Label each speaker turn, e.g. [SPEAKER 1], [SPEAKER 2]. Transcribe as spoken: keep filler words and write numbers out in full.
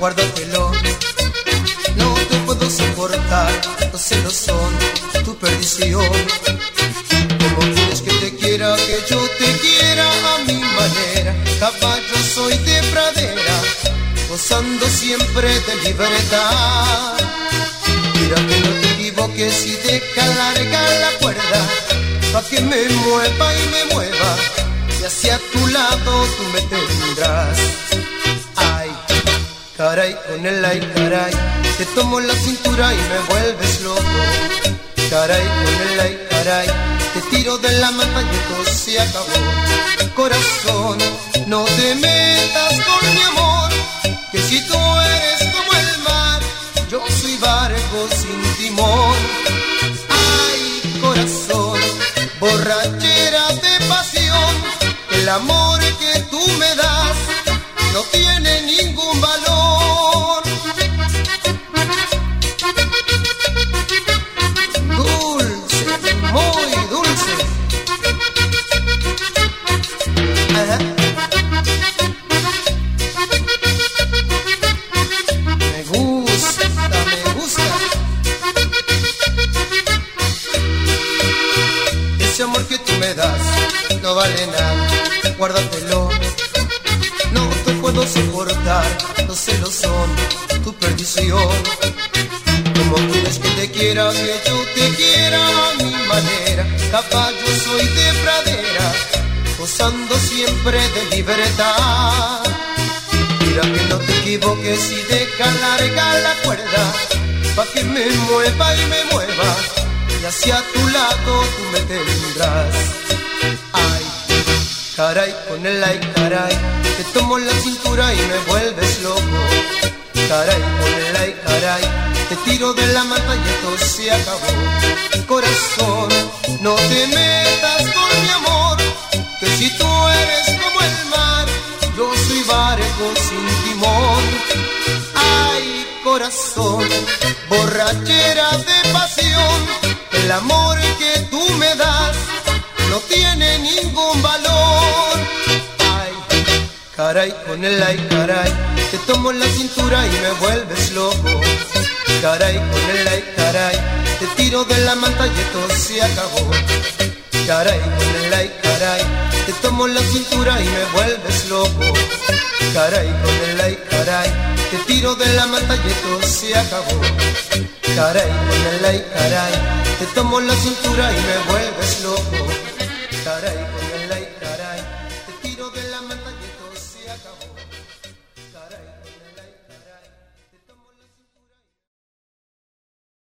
[SPEAKER 1] guárdatelo. No te puedo soportar, los celos son tu perdición. ¿Cómo quieres que te quiera, que yo te quiera a mi manera? Caballo soy de pradera, gozando siempre de libertad. Mira que no te equivoques y deja larga la cuerda, pa' que me mueva y me mueva, y hacia tu lado tú me tendrás. Ay, caray, con el ay, caray, te tomo la cintura y me vuelves loco. Caray, con el ay, caray, te tiro de la manta y esto se acabó. Corazón, no te metas con mi amor, que si tú eres como el mar, yo soy barco sin timón. Ay, corazón, borrachera de pasión, el amor que tú me das no tiene ningún valor. Dulce, muy dulce. Ajá. Me gusta, me gusta. Ese amor que tú me das no vale nada, guárdatelo. No te puedo soportar, los celos son tu perdición. Como quieres que te quiera, que yo te quiera a mi manera? Caballo soy de pradera, gozando siempre de libertad. Mira que no te equivoques y deja larga la cuerda, pa' que me mueva y me mueva, y hacia tu lado tú me tendrás. Ay, caray, con el ay, caray, te tomo la cintura y me vuelves loco. Caray, con el ay, caray, te tiro de la manta y esto se acabó. Corazón, no te metas con mi amor, que si tú eres como el mar, yo soy barco sin timón. Ay, corazón, borrachera de pasión, el amor que tú me das no tiene ningún valor. Ay, caray, con el ay, caray, te tomo la cintura y me vuelves loco. Caray, con el ay, caray, te tiro de la manta y esto se acabó. Caray, con el ay, caray, te tomo la cintura y me vuelves loco. Caray, con el ay, caray, te tiro de la manta y esto se acabó. Caray, con el ay, caray, te tomo la cintura y me vuelves loco.